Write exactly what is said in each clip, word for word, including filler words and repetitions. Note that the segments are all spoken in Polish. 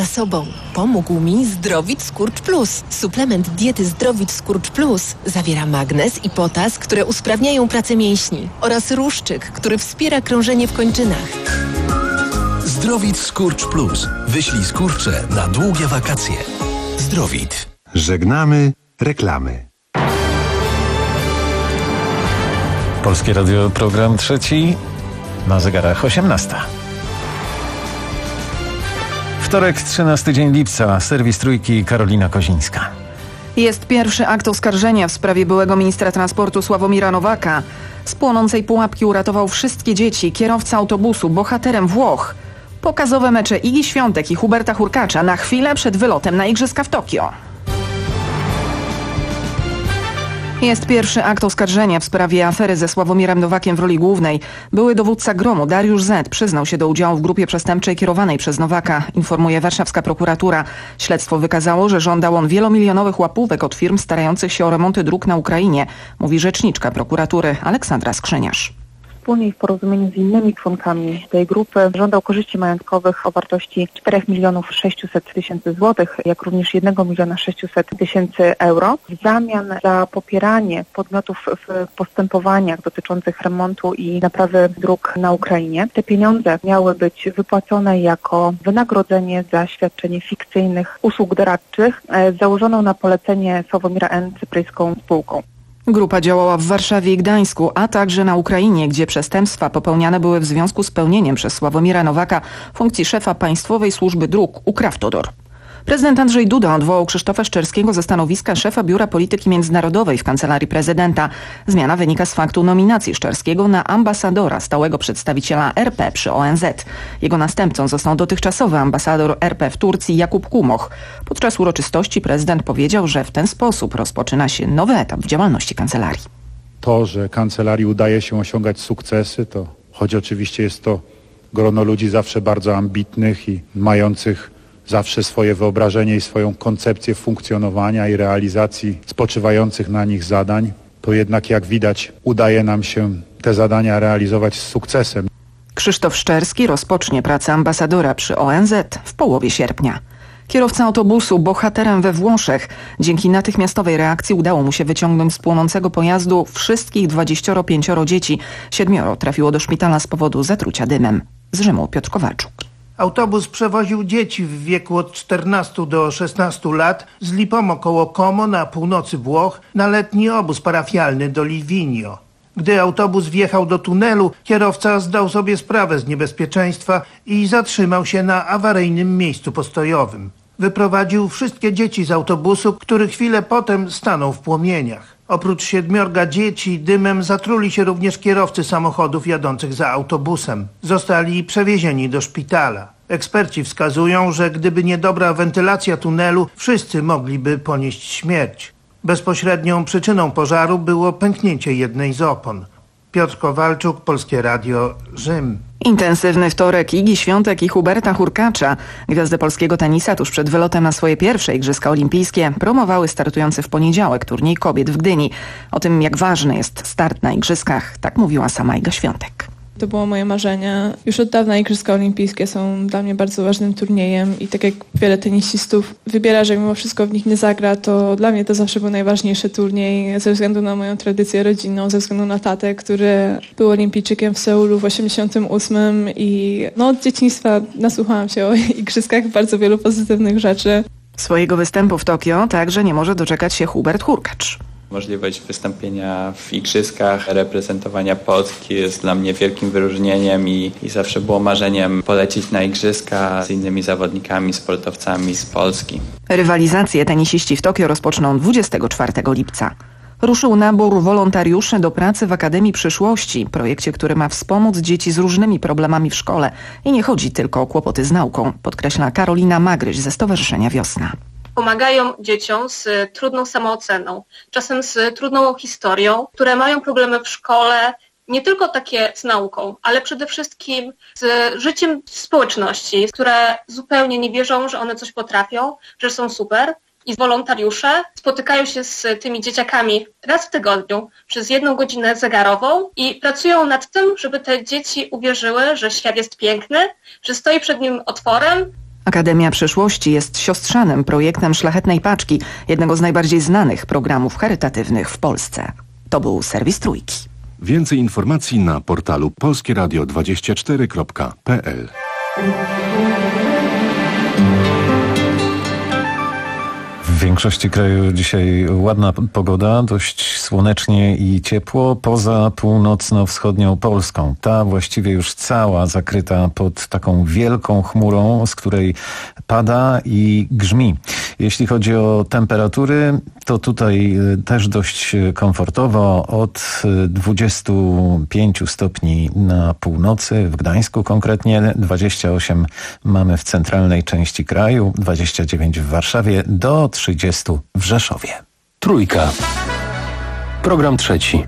sobą. Pomógł mi Zdrowit Skurcz Plus. Suplement diety Zdrowit Skurcz Plus zawiera magnez i potas, które usprawniają pracę mięśni, oraz ruszczyk, który wspiera krążenie w kończynach. Zdrowit Skurcz Plus. Wyślij skurcze na długie wakacje. Zdrowit. Żegnamy reklamy. Polskie Radio, program trzeci, na zegarach osiemnasta. Wtorek, trzynasty dzień lipca, serwis Trójki, Karolina Kozińska. Jest pierwszy akt oskarżenia w sprawie byłego ministra transportu Sławomira Nowaka. Z płonącej pułapki uratował wszystkie dzieci, kierowca autobusu, bohaterem Włoch. Pokazowe mecze Igi Świątek i Huberta Hurkacza na chwilę przed wylotem na Igrzyska w Tokio. Jest pierwszy akt oskarżenia w sprawie afery ze Sławomirem Nowakiem w roli głównej. Były dowódca Gromu Dariusz Z. przyznał się do udziału w grupie przestępczej kierowanej przez Nowaka, informuje warszawska prokuratura. Śledztwo wykazało, że żądał on wielomilionowych łapówek od firm starających się o remonty dróg na Ukrainie, mówi rzeczniczka prokuratury Aleksandra Skrzyniarz. Wspólnie w porozumieniu z innymi członkami tej grupy żądał korzyści majątkowych o wartości cztery miliony sześćset tysięcy złotych, jak również jeden milion sześćset tysięcy euro w zamian za popieranie podmiotów w postępowaniach dotyczących remontu i naprawy dróg na Ukrainie. Te pieniądze miały być wypłacone jako wynagrodzenie za świadczenie fikcyjnych usług doradczych z założoną na polecenie Sławomira N. cypryjską spółką. Grupa działała w Warszawie i Gdańsku, a także na Ukrainie, gdzie przestępstwa popełniane były w związku z pełnieniem przez Sławomira Nowaka funkcji szefa Państwowej Służby Dróg Ukrawtodor. Prezydent Andrzej Duda odwołał Krzysztofa Szczerskiego ze stanowiska szefa Biura Polityki Międzynarodowej w Kancelarii Prezydenta. Zmiana wynika z faktu nominacji Szczerskiego na ambasadora, stałego przedstawiciela R P przy O N Z. Jego następcą został dotychczasowy ambasador R P w Turcji Jakub Kumoch. Podczas uroczystości prezydent powiedział, że w ten sposób rozpoczyna się nowy etap w działalności kancelarii. To, że kancelarii udaje się osiągać sukcesy, to choć oczywiście jest to grono ludzi zawsze bardzo ambitnych i mających zawsze swoje wyobrażenie i swoją koncepcję funkcjonowania i realizacji spoczywających na nich zadań, to jednak jak widać udaje nam się te zadania realizować z sukcesem. Krzysztof Szczerski rozpocznie pracę ambasadora przy O N Z w połowie sierpnia. Kierowca autobusu bohaterem we Włoszech. Dzięki natychmiastowej reakcji udało mu się wyciągnąć z płonącego pojazdu wszystkich dwadzieścia pięć dzieci. Siedmioro trafiło do szpitala z powodu zatrucia dymem. Z Rzymu Piotr Kowalczuk. Autobus przewoził dzieci w wieku od czternastu do szesnastu lat z Lipomo koło Como na północy Włoch na letni obóz parafialny do Livigno. Gdy autobus wjechał do tunelu, kierowca zdał sobie sprawę z niebezpieczeństwa i zatrzymał się na awaryjnym miejscu postojowym. Wyprowadził wszystkie dzieci z autobusu, który chwilę potem stanął w płomieniach. Oprócz siedmiorga dzieci dymem zatruli się również kierowcy samochodów jadących za autobusem. Zostali przewiezieni do szpitala. Eksperci wskazują, że gdyby niedobra wentylacja tunelu, wszyscy mogliby ponieść śmierć. Bezpośrednią przyczyną pożaru było pęknięcie jednej z opon. Piotr Kowalczuk, Polskie Radio, Rzym. Intensywny wtorek Igi Świątek i Huberta Hurkacza. Gwiazdy polskiego tenisa tuż przed wylotem na swoje pierwsze Igrzyska Olimpijskie promowały startujący w poniedziałek turniej kobiet w Gdyni. O tym, jak ważny jest start na Igrzyskach, tak mówiła sama Iga Świątek. To było moje marzenie. Już od dawna Igrzyska Olimpijskie są dla mnie bardzo ważnym turniejem i tak jak wiele tenisistów wybiera, że mimo wszystko w nich nie zagra, to dla mnie to zawsze był najważniejszy turniej ze względu na moją tradycję rodzinną, ze względu na tatę, który był olimpijczykiem w Seulu w osiemdziesiątym ósmym i no, od dzieciństwa nasłuchałam się o Igrzyskach bardzo wielu pozytywnych rzeczy. Swojego występu w Tokio także nie może doczekać się Hubert Hurkacz. Możliwość wystąpienia w Igrzyskach, reprezentowania Polski jest dla mnie wielkim wyróżnieniem i, i zawsze było marzeniem polecieć na Igrzyska z innymi zawodnikami, sportowcami z Polski. Rywalizacje tenisiści w Tokio rozpoczną dwudziestego czwartego lipca. Ruszył nabór wolontariuszy do pracy w Akademii Przyszłości, projekcie, który ma wspomóc dzieci z różnymi problemami w szkole. I nie chodzi tylko o kłopoty z nauką, podkreśla Karolina Magryś ze Stowarzyszenia Wiosna. Pomagają dzieciom z trudną samooceną, czasem z trudną historią, które mają problemy w szkole, nie tylko takie z nauką, ale przede wszystkim z życiem w społeczności, które zupełnie nie wierzą, że one coś potrafią, że są super. I wolontariusze spotykają się z tymi dzieciakami raz w tygodniu przez jedną godzinę zegarową i pracują nad tym, żeby te dzieci uwierzyły, że świat jest piękny, że stoi przed nim otworem. Akademia Przyszłości jest siostrzanym projektem Szlachetnej Paczki, jednego z najbardziej znanych programów charytatywnych w Polsce. To był serwis Trójki. Więcej informacji na portalu polskie radio dwadzieścia cztery kropka p l. W większości kraju dzisiaj ładna pogoda, dość słonecznie i ciepło, poza północno-wschodnią Polską. Ta właściwie już cała zakryta pod taką wielką chmurą, z której pada i grzmi. Jeśli chodzi o temperatury, to tutaj też dość komfortowo, od dwudziestu pięciu stopni na północy, w Gdańsku konkretnie, dwadzieścia osiem mamy w centralnej części kraju, dwadzieścia dziewięć w Warszawie, do trzydziestu w Rzeszowie. Trójka. Program trzeci.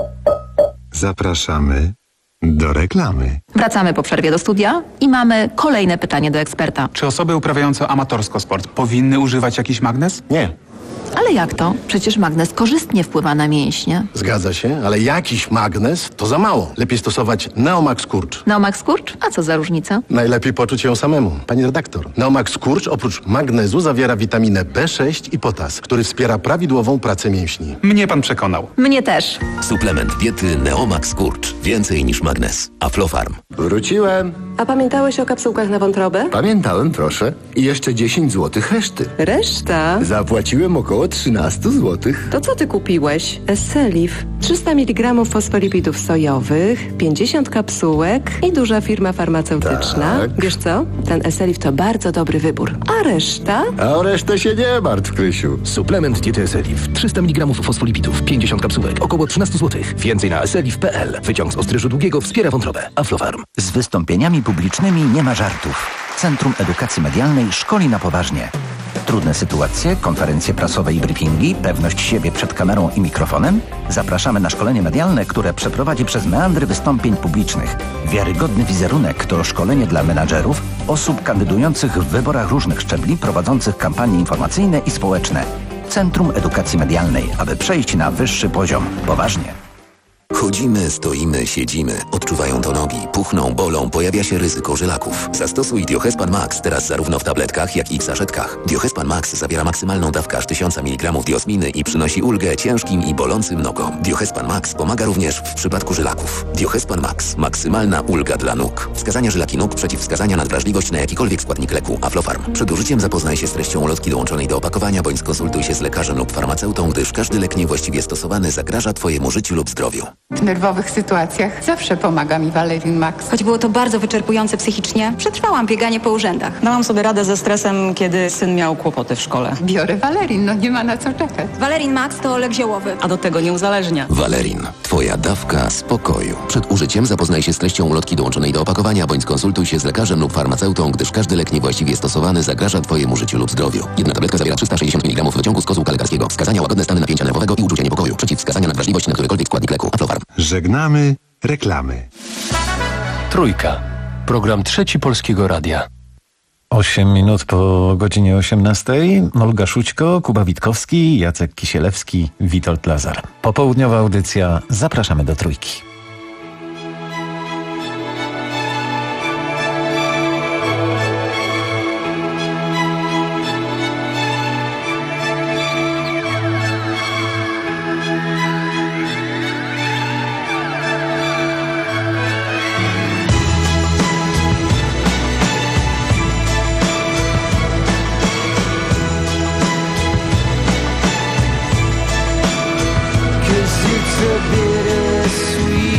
Zapraszamy do reklamy. Wracamy po przerwie do studia i mamy kolejne pytanie do eksperta. Czy osoby uprawiające amatorsko sport powinny używać jakiś magnes? Nie. Ale jak to? Przecież magnes korzystnie wpływa na mięśnie. Zgadza się, ale jakiś magnes to za mało. Lepiej stosować Neomax Skurcz. Neomax Skurcz? A co za różnica? Najlepiej poczuć ją samemu. Pani redaktor, Neomax Skurcz oprócz magnezu zawiera witaminę B sześć i potas, który wspiera prawidłową pracę mięśni. Mnie pan przekonał. Mnie też. Suplement diety Neomax Skurcz. Więcej niż magnes. Aflofarm. Wróciłem. A pamiętałeś o kapsułkach na wątrobę? Pamiętałem, proszę. I jeszcze dziesięć złotych reszty. Reszta? Zapłaciłem około trzynaście złotych. To co ty kupiłeś? Esselif. trzysta miligramów fosfolipidów sojowych, pięćdziesiąt kapsułek i duża firma farmaceutyczna. Tak. Wiesz co? Ten Esselif to bardzo dobry wybór. A reszta? A o resztę się nie martw, Krysiu. Suplement diety Esselif. trzysta miligramów fosfolipidów, pięćdziesiąt kapsułek, około trzynaście złotych. Więcej na esselif kropka p l. Wyciąg z ostryżu długiego wspiera wątrobę. Aflofarm. Z wystąpieniami publicznymi nie ma żartów. Centrum Edukacji Medialnej szkoli na poważnie. Trudne sytuacje, konferencje prasowe i briefingi, pewność siebie przed kamerą i mikrofonem? Zapraszamy na szkolenie medialne, które przeprowadzi przez meandry wystąpień publicznych. Wiarygodny wizerunek to szkolenie dla menadżerów, osób kandydujących w wyborach różnych szczebli, prowadzących kampanie informacyjne i społeczne. Centrum Edukacji Medialnej, aby przejść na wyższy poziom. Poważnie. Chodzimy, stoimy, siedzimy. Odczuwają to nogi, puchną, bolą, pojawia się ryzyko żylaków. Zastosuj Diohespan Max teraz zarówno w tabletkach, jak i w saszetkach. Diohespan Max zawiera maksymalną dawkę aż tysiąc miligramów diosminy i przynosi ulgę ciężkim i bolącym nogom. Diohespan Max pomaga również w przypadku żylaków. Diohespan Max. Maksymalna ulga dla nóg. Wskazania żylaki nóg, przeciwwskazania na wrażliwość na jakikolwiek składnik leku. Aflofarm. Przed użyciem zapoznaj się z treścią ulotki dołączonej do opakowania, bądź skonsultuj się z lekarzem lub farmaceutą, gdyż każdy lek niewłaściwie stosowany zagraża Twojemu życiu lub zdrowiu. W nerwowych sytuacjach zawsze pomaga mi Valerin Max. Choć było to bardzo wyczerpujące psychicznie, przetrwałam bieganie po urzędach. Dałam sobie radę ze stresem, kiedy syn miał kłopoty w szkole. Biorę Valerin, no nie ma na co czekać. Valerin Max to lek ziołowy. A do tego nie uzależnia. Valerin. Twoja dawka spokoju. Przed użyciem zapoznaj się z treścią ulotki dołączonej do opakowania, bądź skonsultuj się z lekarzem lub farmaceutą, gdyż każdy lek niewłaściwie stosowany zagraża Twojemu życiu lub zdrowiu. Jedna tabletka zawiera trzysta sześćdziesiąt miligramów wyciągu z kozłka lekarskiego. Wskazania łagodne stany napięcia nerwowego i uczucia niepokoju. Przeciwwskazania na wrażliwość na którykolwiek składnik leku. Aflofarm. Żegnamy reklamy. Trójka. Program trzeci Polskiego Radia. Osiem minut po godzinie osiemnastej. Olga Szućko, Kuba Witkowski, Jacek Kisielewski, Witold Lazar. Popołudniowa audycja. Zapraszamy do Trójki. It's a bittersweet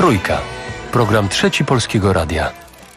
Trójka. Program Trzeci Polskiego Radia.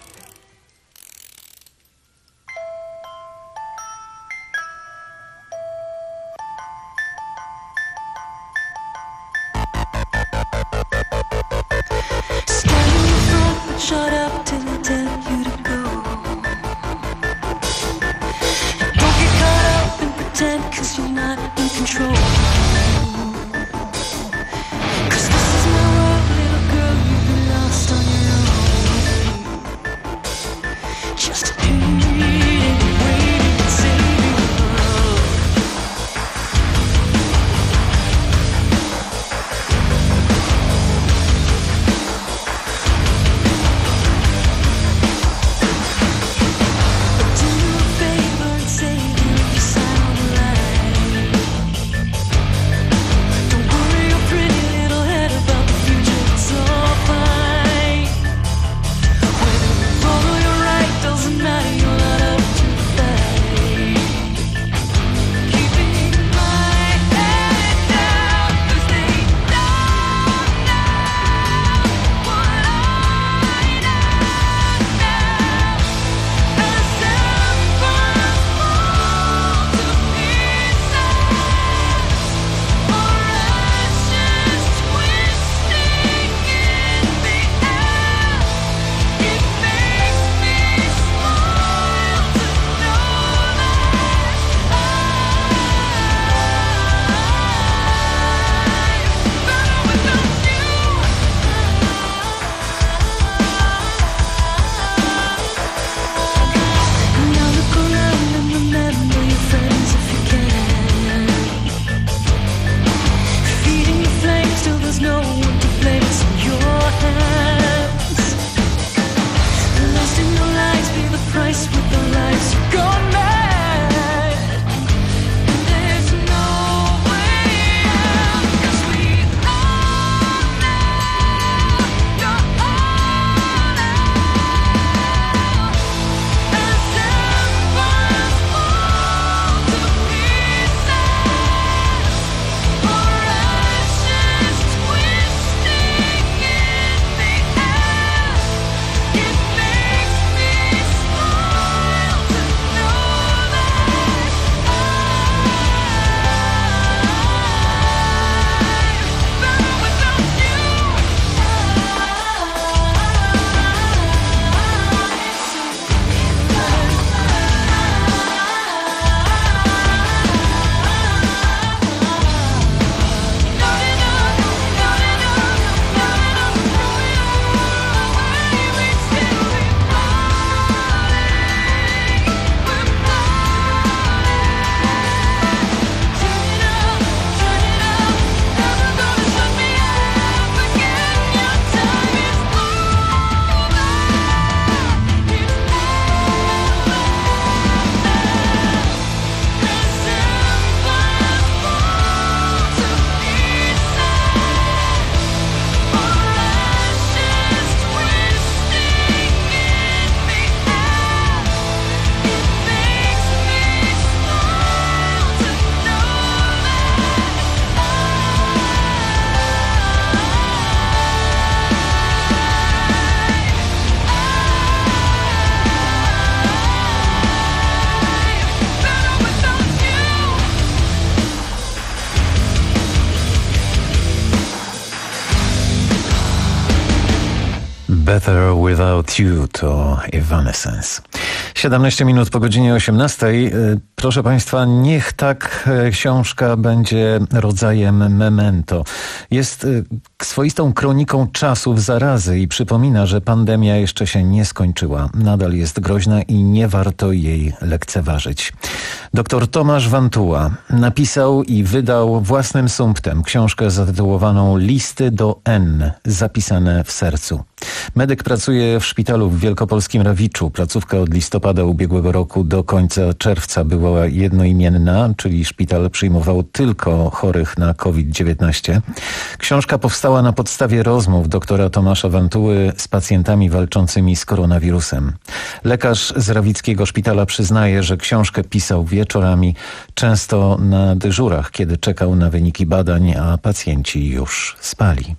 Better Without You to Evanescence. siedemnaście minut po godzinie osiemnastej. Proszę Państwa, niech tak książka będzie rodzajem memento. Jest swoistą kroniką czasów zarazy i przypomina, że pandemia jeszcze się nie skończyła. Nadal jest groźna i nie warto jej lekceważyć. Doktor Tomasz Wantuła napisał i wydał własnym sumptem książkę zatytułowaną Listy do N, zapisane w sercu. Medyk pracuje w szpitalu w wielkopolskim Rawiczu. Placówka od listopada ubiegłego roku do końca czerwca była jednoimienna, czyli szpital przyjmował tylko chorych na COVID dziewiętnaście. Książka powstała na podstawie rozmów doktora Tomasza Wantuły z pacjentami walczącymi z koronawirusem. Lekarz z rawickiego szpitala przyznaje, że książkę pisał wieczorami, często na dyżurach, kiedy czekał na wyniki badań, a pacjenci już spali.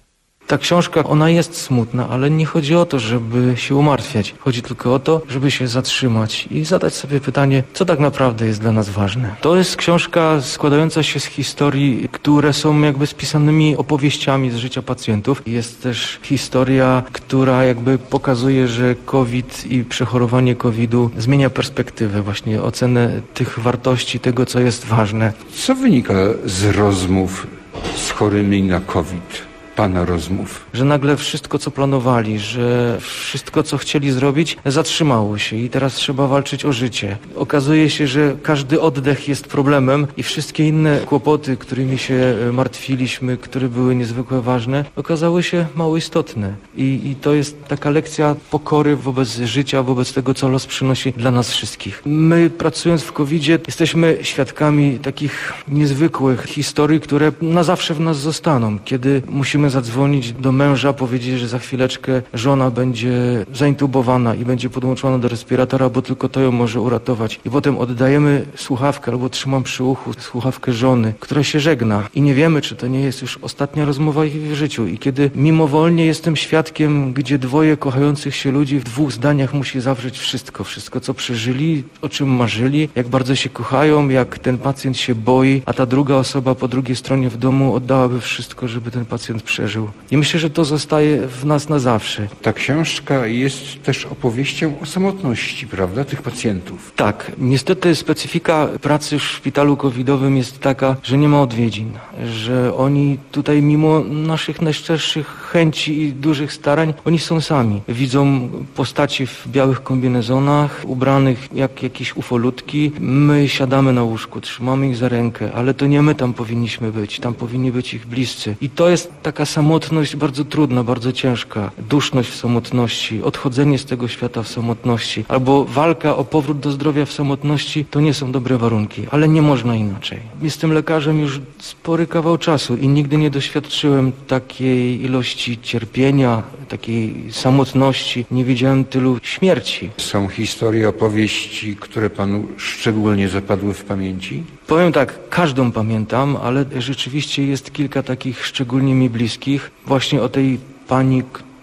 Ta książka, ona jest smutna, ale nie chodzi o to, żeby się umartwiać. Chodzi tylko o to, żeby się zatrzymać i zadać sobie pytanie, co tak naprawdę jest dla nas ważne. To jest książka składająca się z historii, które są jakby spisanymi opowieściami z życia pacjentów. Jest też historia, która jakby pokazuje, że COVID i przechorowanie kowida zmienia perspektywę, właśnie ocenę tych wartości, tego, co jest ważne. Co wynika z rozmów z chorymi na COVID? Pana rozmów. Że nagle wszystko, co planowali, że wszystko, co chcieli zrobić, zatrzymało się i teraz trzeba walczyć o życie. Okazuje się, że każdy oddech jest problemem i wszystkie inne kłopoty, którymi się martwiliśmy, które były niezwykle ważne, okazały się mało istotne. I, i to jest taka lekcja pokory wobec życia, wobec tego, co los przynosi dla nas wszystkich. My, pracując w kowidzie, jesteśmy świadkami takich niezwykłych historii, które na zawsze w nas zostaną. Kiedy musimy zadzwonić do męża, powiedzieć, że za chwileczkę żona będzie zaintubowana i będzie podłączona do respiratora, bo tylko to ją może uratować. I potem oddajemy słuchawkę albo trzymam przy uchu słuchawkę żony, która się żegna i nie wiemy, czy to nie jest już ostatnia rozmowa ich w życiu. I kiedy mimowolnie jestem świadkiem, gdzie dwoje kochających się ludzi w dwóch zdaniach musi zawrzeć wszystko, wszystko co przeżyli, o czym marzyli, jak bardzo się kochają, jak ten pacjent się boi, a ta druga osoba po drugiej stronie w domu oddałaby wszystko, żeby ten pacjent przeżył. I myślę, że to zostaje w nas na zawsze. Ta książka jest też opowieścią o samotności, prawda, tych pacjentów. Tak. Niestety specyfika pracy w szpitalu covidowym jest taka, że nie ma odwiedzin. Że oni tutaj mimo naszych najszczerszych chęci i dużych starań, oni są sami. Widzą postaci w białych kombinezonach, ubranych jak jakieś ufolutki. My siadamy na łóżku, trzymamy ich za rękę, ale to nie my tam powinniśmy być. Tam powinni być ich bliscy. I to jest taka samotność bardzo trudna, bardzo ciężka. Duszność w samotności, odchodzenie z tego świata w samotności, albo walka o powrót do zdrowia w samotności, to nie są dobre warunki, ale nie można inaczej. Jestem lekarzem już spory kawał czasu i nigdy nie doświadczyłem takiej ilości cierpienia, takiej samotności. Nie widziałem tylu śmierci. Są historie, opowieści, które panu szczególnie zapadły w pamięci? Powiem tak, każdą pamiętam, ale rzeczywiście jest kilka takich szczególnie mi bliskich. Właśnie o tej pani,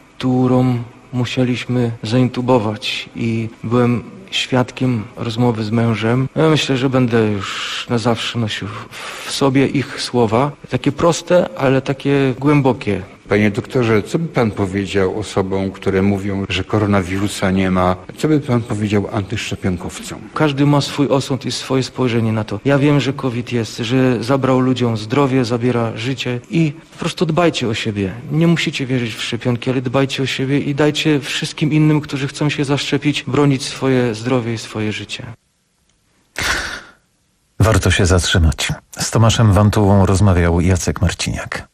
którą musieliśmy zaintubować i byłem świadkiem rozmowy z mężem. Ja myślę, że będę już na zawsze nosił w sobie ich słowa. Takie proste, ale takie głębokie. Panie doktorze, co by pan powiedział osobom, które mówią, że koronawirusa nie ma? Co by pan powiedział antyszczepionkowcom? Każdy ma swój osąd i swoje spojrzenie na to. Ja wiem, że COVID jest, że zabrał ludziom zdrowie, zabiera życie i po prostu dbajcie o siebie. Nie musicie wierzyć w szczepionki, ale dbajcie o siebie i dajcie wszystkim innym, którzy chcą się zaszczepić, bronić swoje zdrowie i swoje życie. Warto się zatrzymać. Z Tomaszem Wantułą rozmawiał Jacek Marciniak.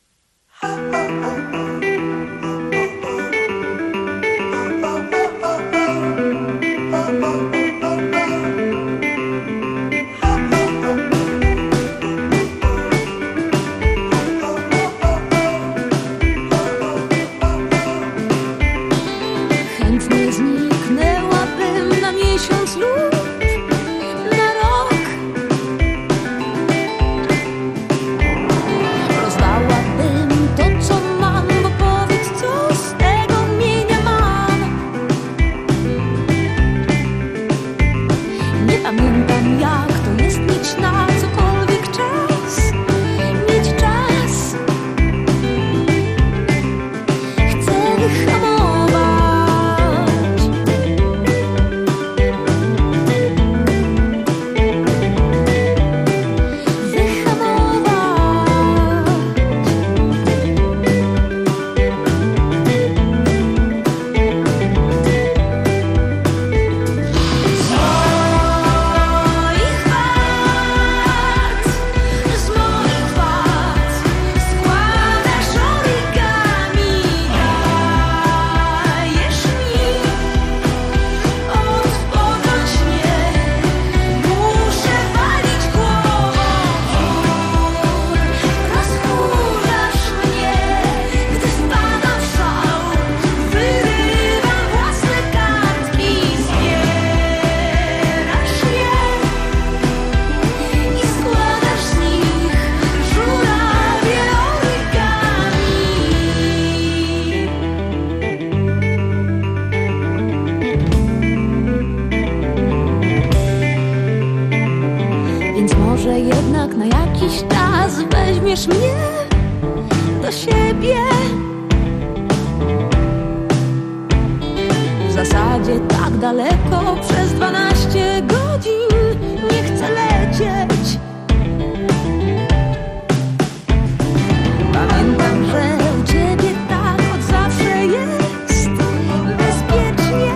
zabierzesz mnie do siebie. W zasadzie tak daleko przez dwanaście godzin nie chcę lecieć. Pamiętam, że u ciebie tak od zawsze jest bezpiecznie.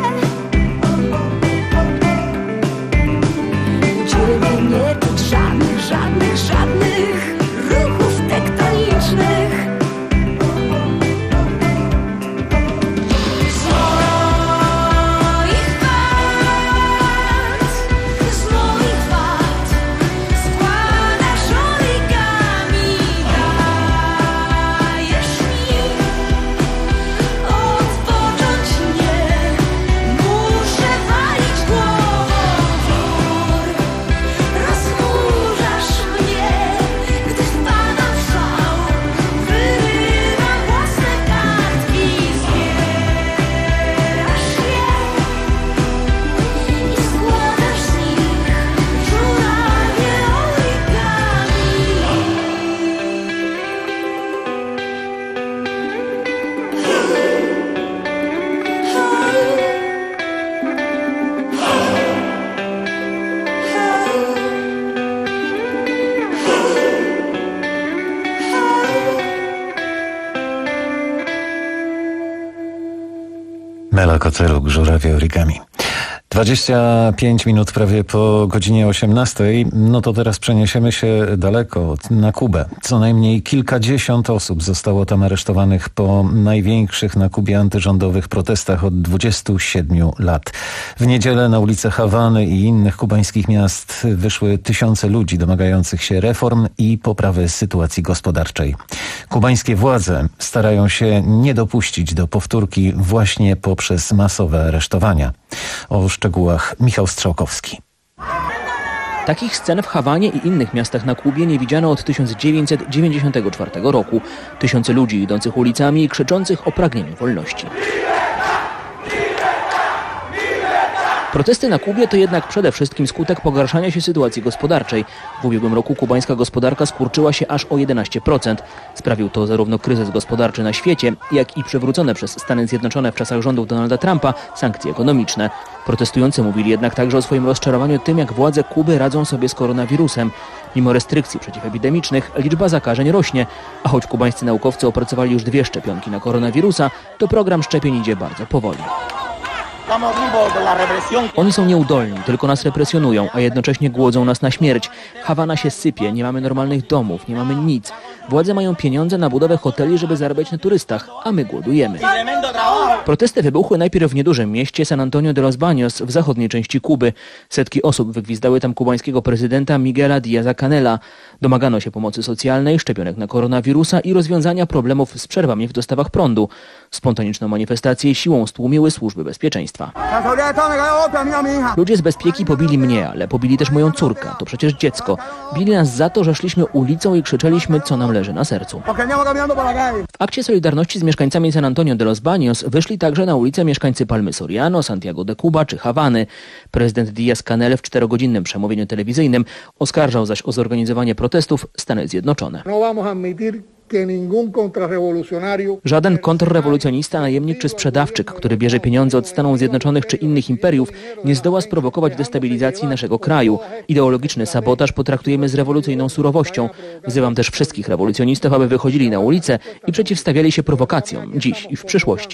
U ciebie nie czuć żadnych, żadnych, żadnych ruchów tektonicznych. Mela Koceluk, Żurawie Origami. dwadzieścia pięć minut prawie po godzinie osiemnastej. No to teraz przeniesiemy się daleko, na Kubę. Co najmniej kilkadziesiąt osób zostało tam aresztowanych po największych na Kubie antyrządowych protestach od dwudziestu siedmiu lat. W niedzielę na ulice Hawany i innych kubańskich miast wyszły tysiące ludzi domagających się reform i poprawy sytuacji gospodarczej. Kubańskie władze starają się nie dopuścić do powtórki właśnie poprzez masowe aresztowania. O szczegółach Michał Strzałkowski. Takich scen w Hawanie i innych miastach na Kubie nie widziano od tysiąc dziewięćset dziewięćdziesiątego czwartego roku. Tysiące ludzi idących ulicami i krzyczących o pragnieniu wolności. Protesty na Kubie to jednak przede wszystkim skutek pogarszania się sytuacji gospodarczej. W ubiegłym roku kubańska gospodarka skurczyła się aż o jedenaście procent. Sprawił to zarówno kryzys gospodarczy na świecie, jak i przywrócone przez Stany Zjednoczone w czasach rządów Donalda Trumpa sankcje ekonomiczne. Protestujący mówili jednak także o swoim rozczarowaniu tym, jak władze Kuby radzą sobie z koronawirusem. Mimo restrykcji przeciwepidemicznych liczba zakażeń rośnie, a choć kubańscy naukowcy opracowali już dwie szczepionki na koronawirusa, to program szczepień idzie bardzo powoli. Oni są nieudolni, tylko nas represjonują, a jednocześnie głodzą nas na śmierć. Hawana się sypie, nie mamy normalnych domów, nie mamy nic. Władze mają pieniądze na budowę hoteli, żeby zarabiać na turystach, a my głodujemy. Protesty wybuchły najpierw w niedużym mieście San Antonio de los Baños w zachodniej części Kuby. Setki osób wygwizdały tam kubańskiego prezydenta Miguela Díaza-Canela. Domagano się pomocy socjalnej, szczepionek na koronawirusa i rozwiązania problemów z przerwami w dostawach prądu. Spontaniczną manifestację siłą stłumiły służby bezpieczeństwa. Ludzie z bezpieki pobili mnie, ale pobili też moją córkę. To przecież dziecko. Bili nas za to, że szliśmy ulicą i krzyczeliśmy, co nam leży na sercu. W akcie solidarności z mieszkańcami San Antonio de los Baños wyszli także na ulicę mieszkańcy Palmy Soriano, Santiago de Cuba czy Hawany. Prezydent Díaz-Canel w czterogodzinnym przemówieniu telewizyjnym oskarżał zaś o zorganizowanie protestów Stany Zjednoczone. Żaden kontrrewolucjonista, najemnik czy sprzedawczyk, który bierze pieniądze od Stanów Zjednoczonych czy innych imperiów, nie zdoła sprowokować destabilizacji naszego kraju. Ideologiczny sabotaż potraktujemy z rewolucyjną surowością. Wzywam też wszystkich rewolucjonistów, aby wychodzili na ulicę i przeciwstawiali się prowokacjom, dziś i w przyszłości.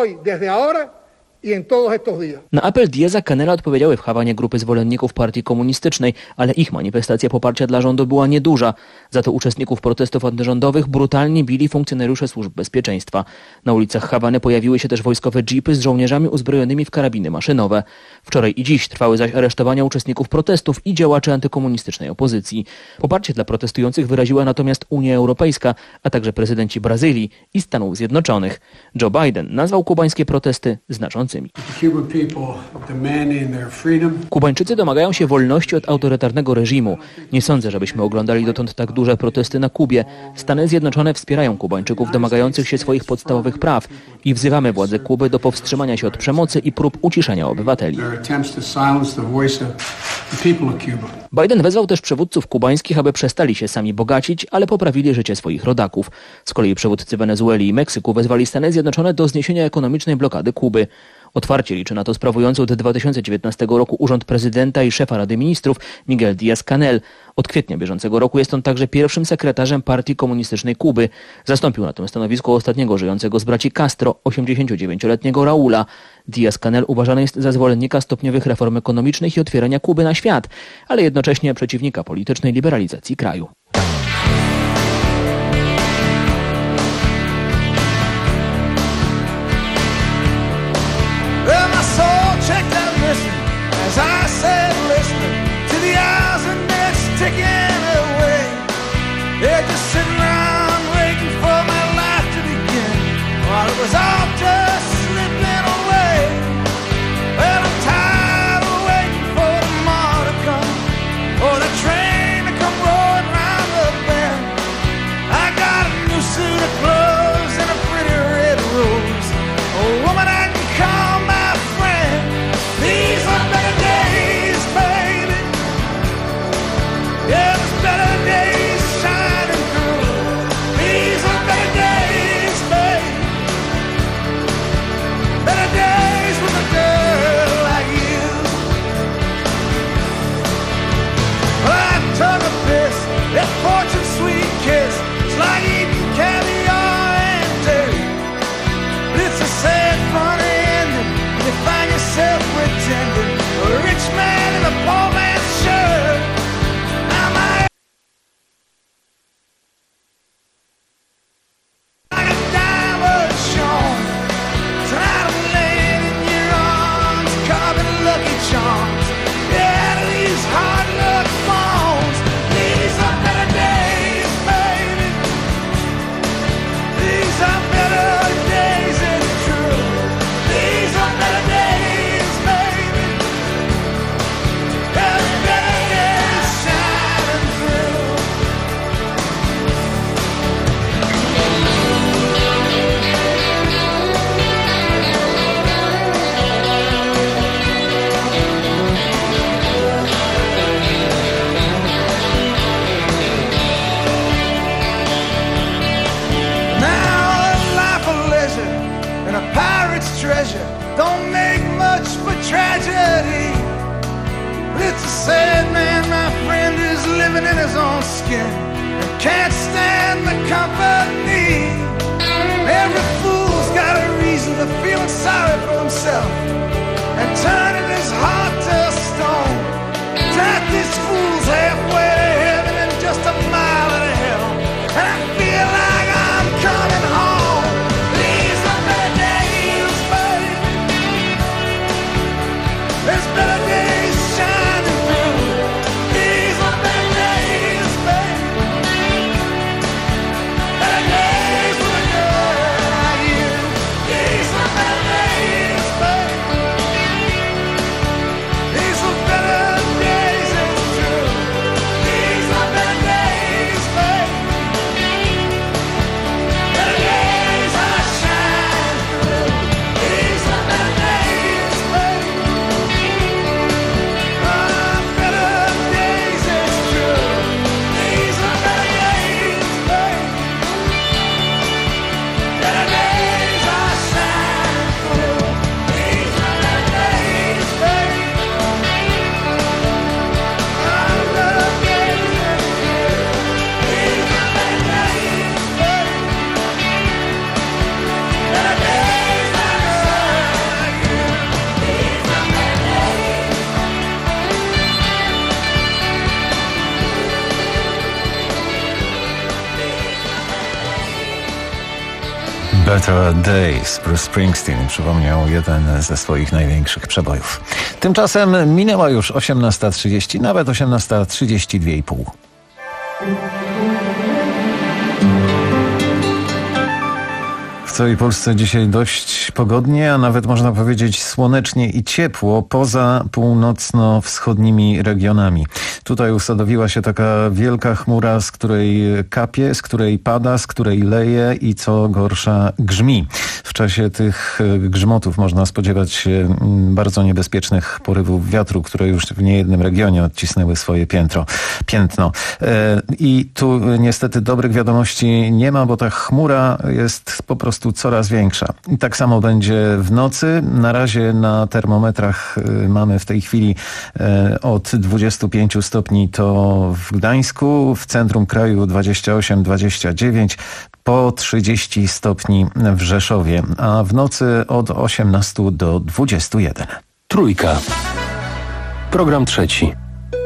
Na apel Díaza-Canela odpowiedziały w Hawanie grupy zwolenników partii komunistycznej, ale ich manifestacja poparcia dla rządu była nieduża. Za to uczestników protestów antyrządowych brutalnie bili funkcjonariusze służb bezpieczeństwa. Na ulicach Hawany pojawiły się też wojskowe dżipy z żołnierzami uzbrojonymi w karabiny maszynowe. Wczoraj i dziś trwały zaś aresztowania uczestników protestów i działaczy antykomunistycznej opozycji. Poparcie dla protestujących wyraziła natomiast Unia Europejska, a także prezydenci Brazylii i Stanów Zjednoczonych. Joe Biden nazwał kubańskie protesty znaczącymi. Kubańczycy domagają się wolności od autorytarnego reżimu. Nie sądzę, żebyśmy oglądali dotąd tak duże protesty na Kubie. Stany Zjednoczone wspierają Kubańczyków domagających się swoich podstawowych praw i wzywamy władze Kuby do powstrzymania się od przemocy i prób uciszenia obywateli. Biden wezwał też przywódców kubańskich, aby przestali się sami bogacić, ale poprawili życie swoich rodaków. Z kolei przywódcy Wenezueli i Meksyku wezwali Stany Zjednoczone do zniesienia ekonomicznej blokady Kuby. Otwarcie liczy na to sprawujący od dwa tysiące dziewiętnastego roku urząd prezydenta i szefa Rady Ministrów Miguel Díaz-Canel. Od kwietnia bieżącego roku jest on także pierwszym sekretarzem Partii Komunistycznej Kuby. Zastąpił na tym stanowisku ostatniego żyjącego z braci Castro, osiemdziesięciodziewięcioletniego Raula. Díaz-Canel uważany jest za zwolennika stopniowych reform ekonomicznych i otwierania Kuby na świat, ale jednocześnie przeciwnika politycznej liberalizacji kraju. As I sat listening to the hours and minutes ticking away, they're just sitting around waiting for my life to begin, while it was all just slipping away. Well, I'm tired of waiting for tomorrow to come, or the train to come rolling round the bend. I got a new suit of clothes and a pretty red rose, a woman I can call my friend. These are better days, baby. Yeah, there's better days shining through. These are better days, baby. Better days with a girl like you. Well, I took a piss, that fortune sweet kiss. It's like eating caviar and dairy. But it's a sad, funny ending. You find yourself pretending a rich man in a poor man's shirt. Now my like a diamond shone. Tonight I'm laying in your arms, carving lucky charms. Yeah, to these hard luck bones. These are better days, baby. These are better days, it's true. These are better days, baby. There's better days shining through. Now a life of leisure and a pirate's treasure don't make much for tragedy. But it's a sad man, my friend, who's living in his own skin and can't stand the company. Every fool's got a reason to feeling sorry for himself and turning his heart to stone. Drive these fools halfway to heaven and just a mile to hell. And I feel like I'm coming home. These are better days, baby. There's better days shining through. These are better days, baby. Better days with a girl like you. These are better days, baby. These are better days, it's true. These are better days, baby. Better days I shine through. These are better days, baby. Ah, better days, it's true. These are better days, baby. Better days I shine through. These are better days, baby. Ah, better days, it's true. These are better days, baby. Better days I shine through. These are better days. Better Days. Bruce Springsteen przypomniał jeden ze swoich największych przebojów. Tymczasem minęła już osiemnasta trzydzieści, nawet osiemnasta trzydzieści dwa i pół. całej Polsce dzisiaj dość pogodnie, a nawet można powiedzieć słonecznie i ciepło poza północno-wschodnimi regionami. Tutaj usadowiła się taka wielka chmura, z której kapie, z której pada, z której leje i co gorsza grzmi. W czasie tych grzmotów można spodziewać się bardzo niebezpiecznych porywów wiatru, które już w niejednym regionie odcisnęły swoje piętro, piętno. I tu niestety dobrych wiadomości nie ma, bo ta chmura jest po prostu coraz większa. I tak samo będzie w nocy. Na razie na termometrach mamy w tej chwili od dwudziestu pięciu stopni to w Gdańsku, w centrum kraju dwadzieścia osiem dwadzieścia dziewięć, po trzydzieści stopni w Rzeszowie, a w nocy od osiemnastu do dwudziestu jeden. Trójka. Program trzeci.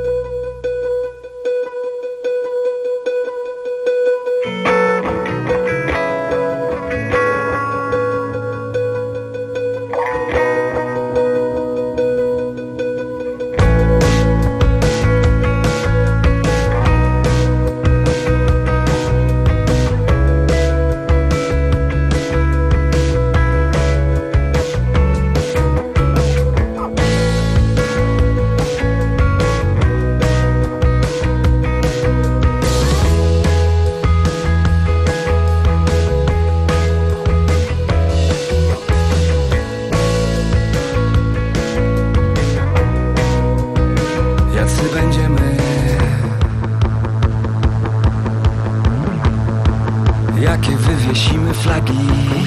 Jakie wywiesimy flagi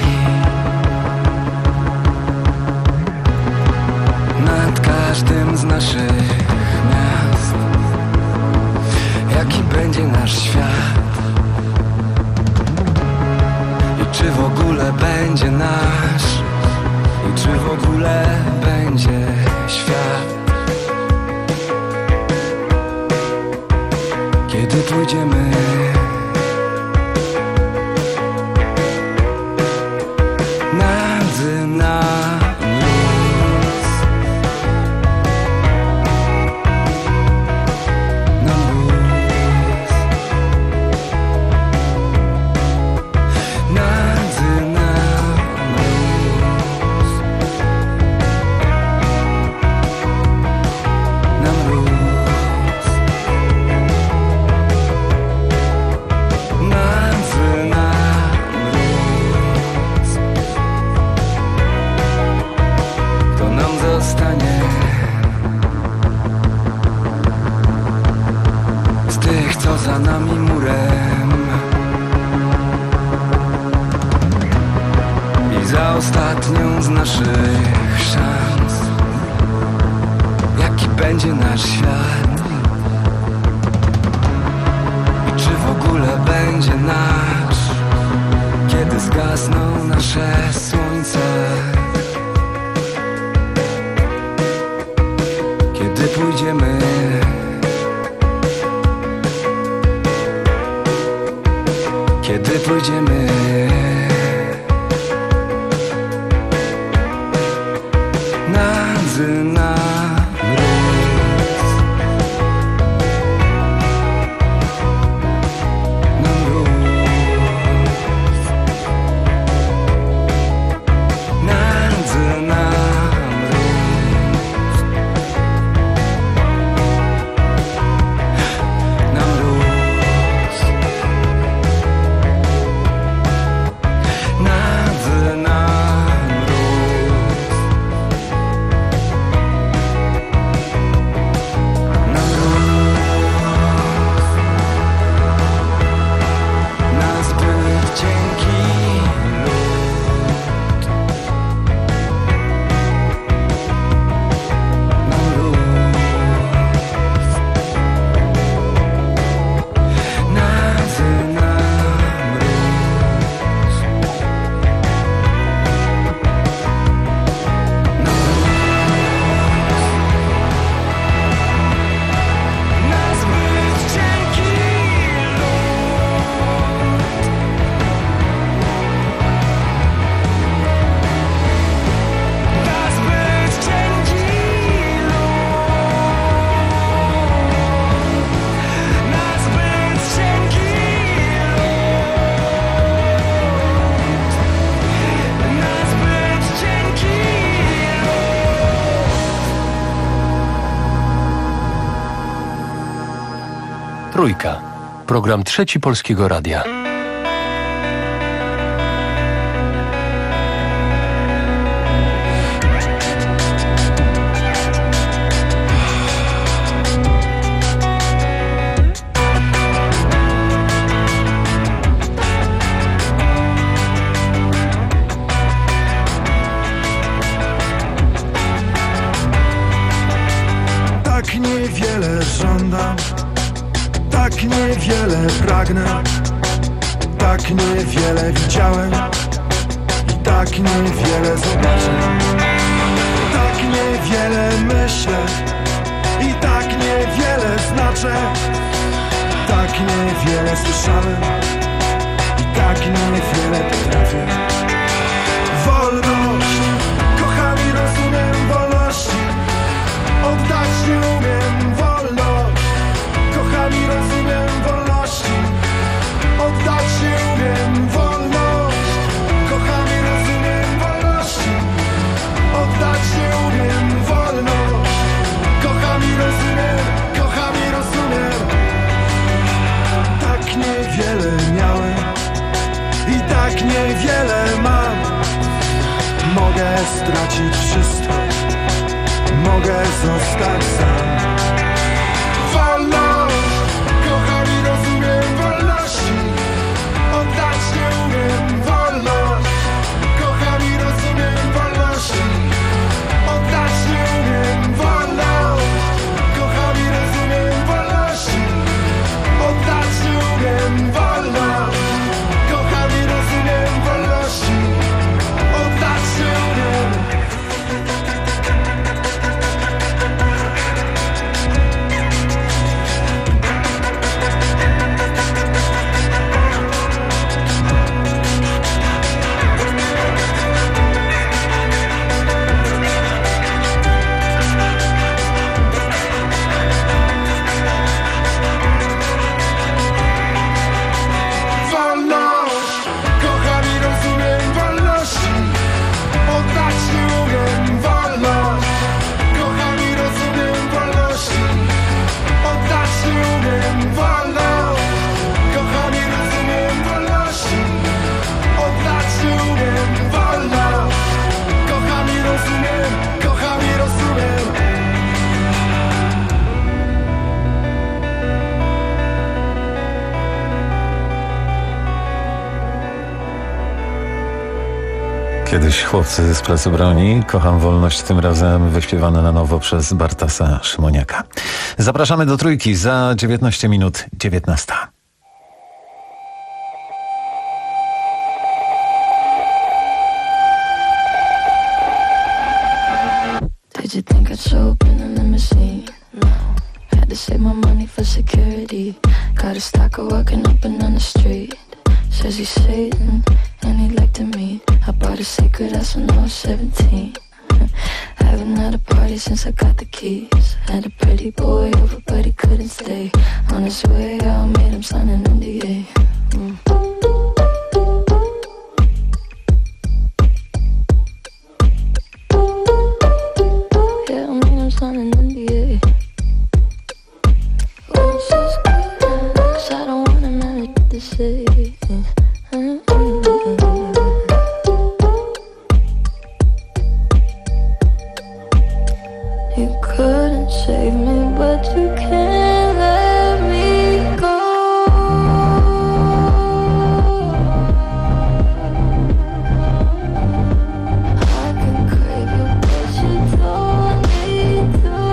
nad każdym z naszych miast? Jaki będzie nasz świat? I czy w ogóle będzie nasz? I czy w ogóle będzie świat? Kiedy pójdziemy nadzy nam luz, nam luz, nadzy nam luz, nam luz, nadzy nam luz. Kto nam zostanie z tych, co za nami murem, i za ostatnią z naszych szans? Jaki będzie nasz świat? I czy w ogóle będzie nasz, kiedy zgasną nasze słońce? Kiedy pójdziemy Kiedy pójdziemy nadzy nam luz, nam luz, nadzy nam luz, nam luz, nadzy nam luz. Trójka. Program Trzeci Polskiego Radia. Tak niewiele żądam, tak niewiele pragnę, tak niewiele widziałem i tak niewiele zobaczę. Tak niewiele myślę i tak niewiele znaczę. Tak niewiele słyszałem i tak niewiele potrafię. Wolność, kocham i rozumiem wolności. Oddać nie umiem wolność. Kocham i rozumiem wolności. Oddać nie umiem wolność. Kocham i rozumiem wolności. Oddać nie umiem wolność. Kocham i rozumiem, kocham i rozumiem. Tak niewiele miałem i tak niewiele mam. Mogę stracić wszystko, mogę zostać sam. Wolność, kocham i rozumiem wolności. Oddać nie umiem wolność. Kocham i rozumiem wolności. Oddać nie umiem wolność. Kocham i rozumiem wolności. Oddać nie umiem wolność. Kocham i rozumiem wolności. Oddać nie umiem. Wolność, kocham i rozumiem wolności. Oddać nie umiem wolność. Kocham i rozumiem wolności. Oddać nie umiem wolność. Kocham i rozumiem wolności. Oddać nie umiem wolność. Kocham i rozumiem, kocham i rozumiem. Kiedyś chłopcy z Placu Broni, Kocham wolność, tym razem wyśpiewane na nowo przez Bartasa Szymoniaka. Zapraszamy do Trójki za dziewiętnaście minut dziewiętnasta. Did you think I'd show up in a limousine? No. Had to save my money for security. Got a stalker walking up and down the street. Says he's Satan and he'd like to meet. I bought a secret house when I was seventeen. Haven't had a party since I got the keys. Had a pretty boy over but he couldn't stay. On his way out, made him sign an N D A. Mm. Yeah, I made him sign an N D A. Once is good, 'cause I don't want him anything to say. You couldn't save me, but you can't let me go. I can crave you, but you don't need to.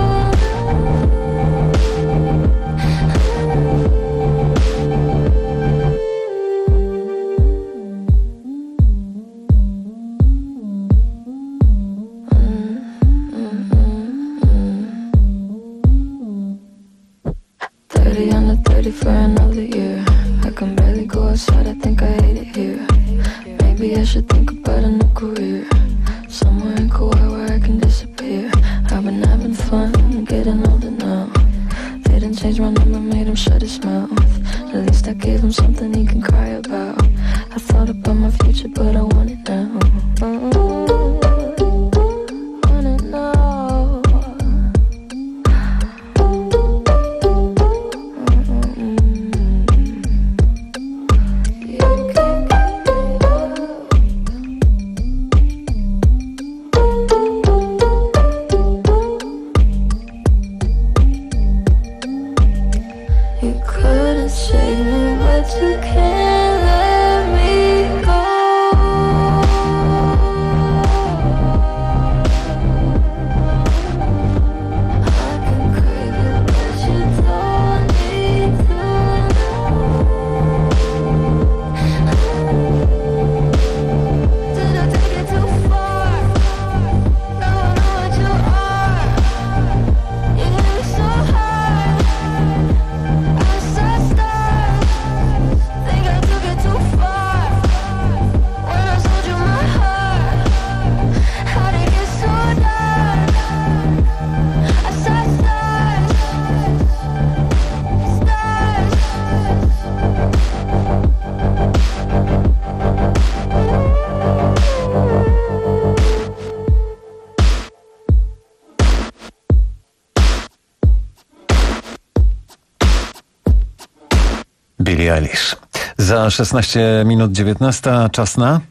thirty under thirty for another year. I can barely go outside, I think I hate it here. Maybe I should think about a new career. Somewhere in Kauai where I can disappear. I've been having fun, getting older now. They didn't change my number, made him shut his mouth. At least I gave him something he can cry about. I thought about my future, but I want it now. Mm-hmm. Want it now. Mm-hmm. Billie Eilish. Za szesnaście minut dziewiętnasta, czas na...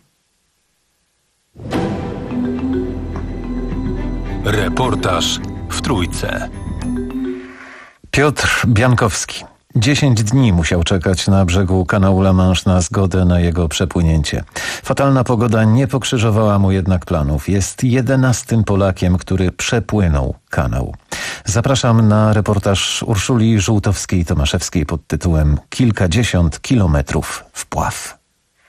Reportaż w Trójce. Piotr Biankowski. Dziesięć dni musiał czekać na brzegu kanału La Manche na zgodę na jego przepłynięcie. Fatalna pogoda nie pokrzyżowała mu jednak planów. Jest jedenastym Polakiem, który przepłynął kanał. Zapraszam na reportaż Urszuli Żółtowskiej-Tomaszewskiej pod tytułem Kilkadziesiąt kilometrów wpław.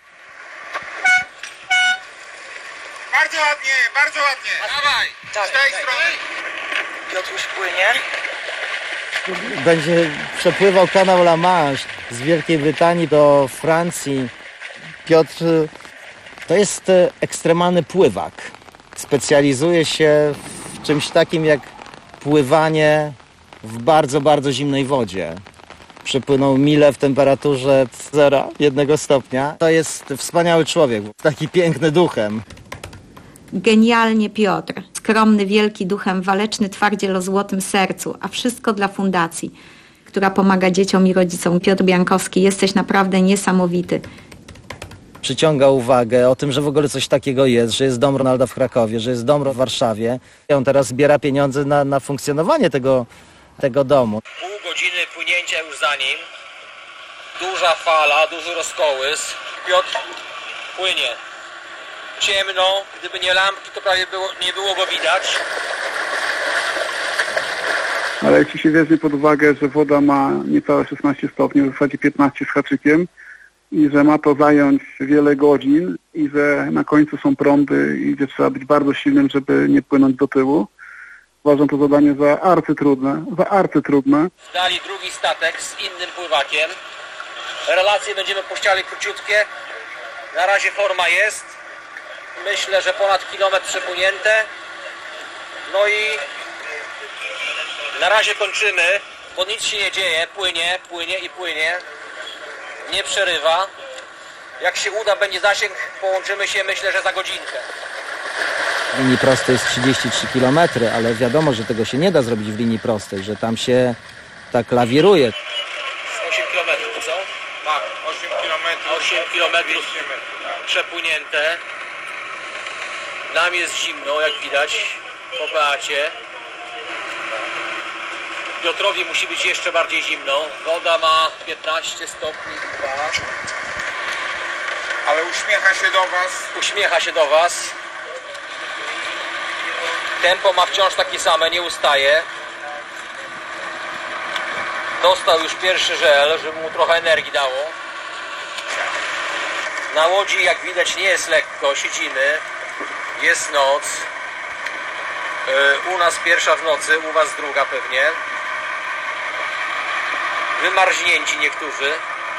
Bardzo ładnie, bardzo ładnie. Dawaj, tak, z tej tak. strony. Piotruś płynie. Będzie przepływał kanał La Manche z Wielkiej Brytanii do Francji. Piotr to jest ekstremalny pływak. Specjalizuje się w czymś takim jak pływanie w bardzo, bardzo zimnej wodzie. Przepłynął milę w temperaturze zera, jednego stopnia. To jest wspaniały człowiek, taki piękny duchem. Genialnie Piotr. Skromny, wielki duchem, waleczny twardziel o złotym sercu, a wszystko dla fundacji, która pomaga dzieciom i rodzicom. Piotr Biankowski, jesteś naprawdę niesamowity. Przyciąga uwagę o tym, że w ogóle coś takiego jest, że jest dom Ronalda w Krakowie, że jest dom w Warszawie. On teraz zbiera pieniądze na, na funkcjonowanie tego, tego domu. Pół godziny płynięcia już za nim. Duża fala, duży rozkołys. Piotr płynie. Ciemno, gdyby nie lampki, to prawie było, nie było go widać. Ale jeśli się weźmie pod uwagę, że woda ma niecałe szesnaście stopni, w zasadzie piętnaście z haczykiem i że ma to zająć wiele godzin i że na końcu są prądy i że trzeba być bardzo silnym, żeby nie płynąć do tyłu. Uważam to zadanie za arcytrudne, za arcytrudne. Dali drugi statek z innym pływakiem. Relacje będziemy puściali króciutkie. Na razie forma jest. Myślę, że ponad kilometr przepłynięte. No i na razie kończymy, bo nic się nie dzieje. Płynie, płynie i płynie. Nie przerywa. Jak się uda, będzie zasięg, połączymy się, myślę, że za godzinkę. W linii prostej jest trzydzieści trzy kilometry, ale wiadomo, że tego się nie da zrobić w linii prostej, że tam się tak lawiruje. osiem kilometrów, co? Tak, osiem kilometrów. osiem kilometrów przepłynięte. Nam jest zimno, jak widać, po Beacie. Piotrowi musi być jeszcze bardziej zimno. Woda ma piętnaście stopni dwa. Ale uśmiecha się do was. Uśmiecha się do was. Tempo ma wciąż takie same, nie ustaje. Dostał już pierwszy żel, żeby mu trochę energii dało. Na łodzi, jak widać, nie jest lekko, siedzimy. Jest noc. Yy, u nas pierwsza w nocy, u was druga pewnie. Wymarznięci niektórzy.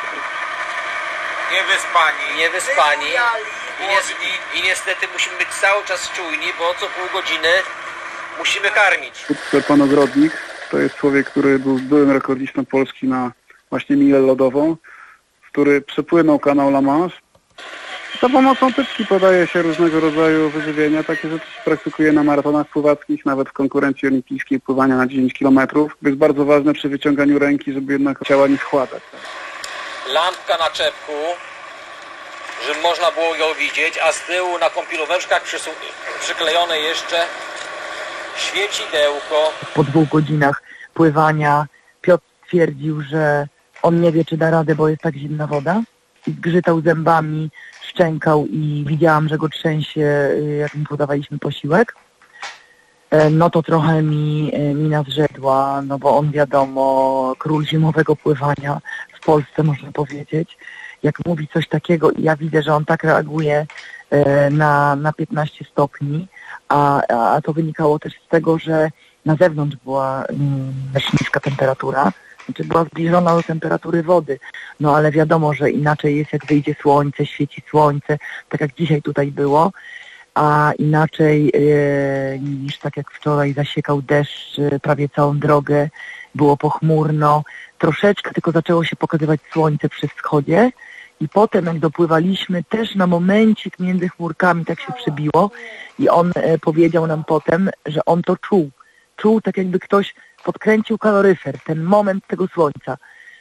Niewyspani. Niewyspani. I, nies- I niestety musimy być cały czas czujni, bo co pół godziny musimy karmić. Pan Ogrodnik to jest człowiek, który był byłym rekordzistą Polski na właśnie milę lodową, który przepłynął kanał La Manche. Za pomocą tyczki podaje się różnego rodzaju wyżywienia. Takie rzeczy się praktykuje na maratonach pływackich, nawet w konkurencji olimpijskiej pływania na dziesięć kilometrów. To jest bardzo ważne przy wyciąganiu ręki, żeby jednak ciała nie schładać. Lampka na czepku, żeby można było ją widzieć, a z tyłu na kąpielóweczkach przysu- przyklejone jeszcze świecidełko. Po dwóch godzinach pływania Piotr twierdził, że on nie wie, czy da radę, bo jest tak zimna woda. I zgrzytał zębami, szczękał i widziałam, że go trzęsie, jak mu podawaliśmy posiłek. No to trochę mi mina zrzedła, no bo on wiadomo, król zimowego pływania w Polsce, można powiedzieć. Jak mówi coś takiego i ja widzę, że on tak reaguje na, na piętnaście stopni, a, a to wynikało też z tego, że na zewnątrz była mm, niska temperatura, znaczy była zbliżona do temperatury wody, no ale wiadomo, że inaczej jest, jak wyjdzie słońce, świeci słońce, tak jak dzisiaj tutaj było, a inaczej e, niż tak jak wczoraj zasiekał deszcz e, prawie całą drogę, było pochmurno, troszeczkę tylko zaczęło się pokazywać słońce przy wschodzie i potem jak dopływaliśmy też na momencik między chmurkami tak się przebiło i on e, powiedział nam potem, że on to czuł, czuł tak jakby ktoś podkręcił kaloryfer, ten moment tego słońca.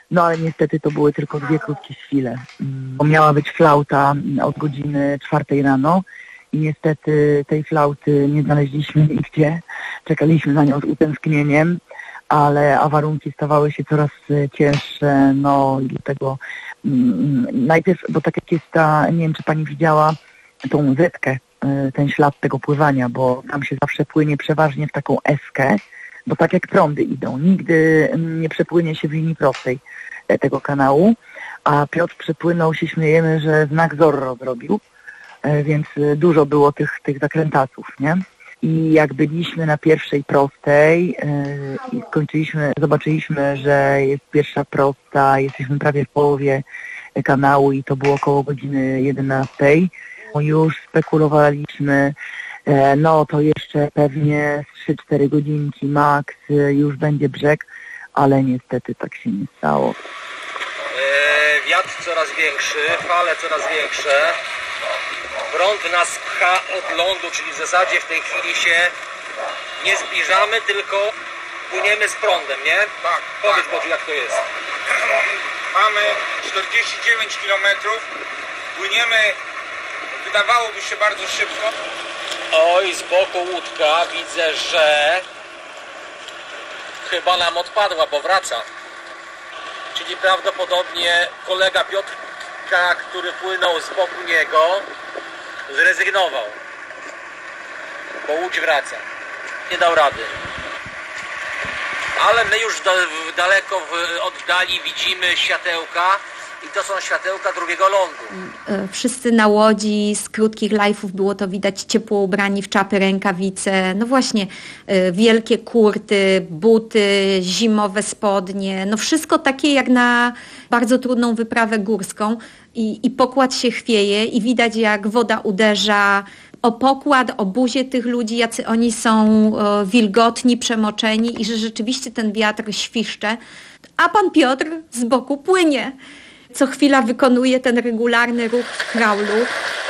No ale niestety to były tylko dwie krótkie chwile. Bo miała być flauta od godziny czwartej rano i niestety tej flauty nie znaleźliśmy nigdzie. Czekaliśmy na nią z utęsknieniem, ale a warunki stawały się coraz cięższe, no i dlatego mm, najpierw, bo tak jak jest ta, nie wiem czy pani widziała tą zetkę, ten ślad tego pływania, bo tam się zawsze płynie przeważnie w taką eskę, bo tak jak prądy idą, nigdy nie przepłynie się w linii prostej tego kanału, a Piotr przepłynął, się śmiejemy, że znak Zorro zrobił, więc dużo było tych, tych zakrętasów, nie? I jak byliśmy na pierwszej prostej yy, i skończyliśmy, zobaczyliśmy, że jest pierwsza prosta, jesteśmy prawie w połowie kanału i to było około godziny jedenastej. Już spekulowaliśmy, e, no to jeszcze pewnie trzy cztery godzinki max, e, już będzie brzeg, ale niestety tak się nie stało. E, wiatr coraz większy, fale coraz większe. Prąd nas pcha od lądu, czyli w zasadzie w tej chwili się nie zbliżamy, tylko płyniemy z prądem, nie? Tak. Powiedz Bodziu, jak to jest. Mamy czterdzieści dziewięć kilometrów, płyniemy, wydawałoby się bardzo szybko. Oj, z boku łódka widzę, że chyba nam odpadła, bo wraca. Czyli prawdopodobnie kolega Piotrka, który płynął z boku niego, zrezygnował, bo łódź wraca. Nie dał rady. Ale my już do, daleko w oddali widzimy światełka i to są światełka drugiego lądu. Wszyscy na łodzi, z krótkich live'ów było to widać, ciepło ubrani w czapy, rękawice, no właśnie wielkie kurty, buty, zimowe spodnie, no wszystko takie jak na bardzo trudną wyprawę górską i, i pokład się chwieje i widać jak woda uderza o pokład, o buzię tych ludzi, jacy oni są o, wilgotni, przemoczeni i że rzeczywiście ten wiatr świszcze, a pan Piotr z boku płynie. Co chwila wykonuje ten regularny ruch w kraulu.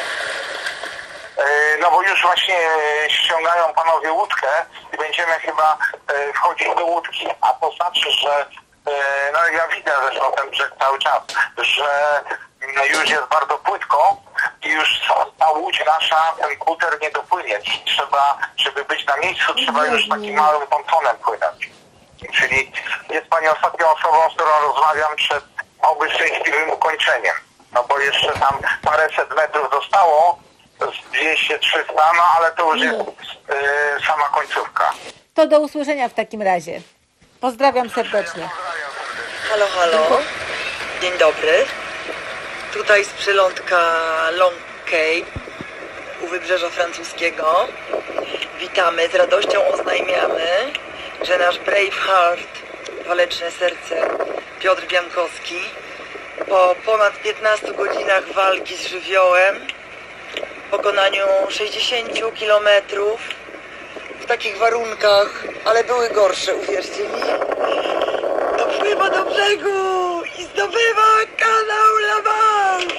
No bo już właśnie ściągają panowie łódkę i będziemy chyba wchodzić do łódki, a to znaczy, że no ja widzę zresztą ten brzeg cały czas, że już jest bardzo płytko i już ta łódź nasza, ten kuter nie dopłynie. Trzeba, żeby być na miejscu, trzeba już takim małym pontonem płynąć. Czyli jest pani ostatnią osobą, z którą rozmawiam przed oby szczęśliwym ukończeniem. No bo jeszcze tam paręset metrów zostało, dwieście trzysta, no ale to już jest yy, sama końcówka. To do usłyszenia w takim razie. Pozdrawiam serdecznie. Halo, halo. Dzień dobry. Tutaj z przylądka Long Cape u wybrzeża francuskiego. Witamy, z radością oznajmiamy, że nasz Braveheart, waleczne serce, Piotr Biankowski, po ponad piętnastu godzinach walki z żywiołem, pokonaniu sześćdziesięciu kilometrów w takich warunkach, ale były gorsze, uwierzcie mi, dopływa do brzegu i zdobywa kanał La Manche.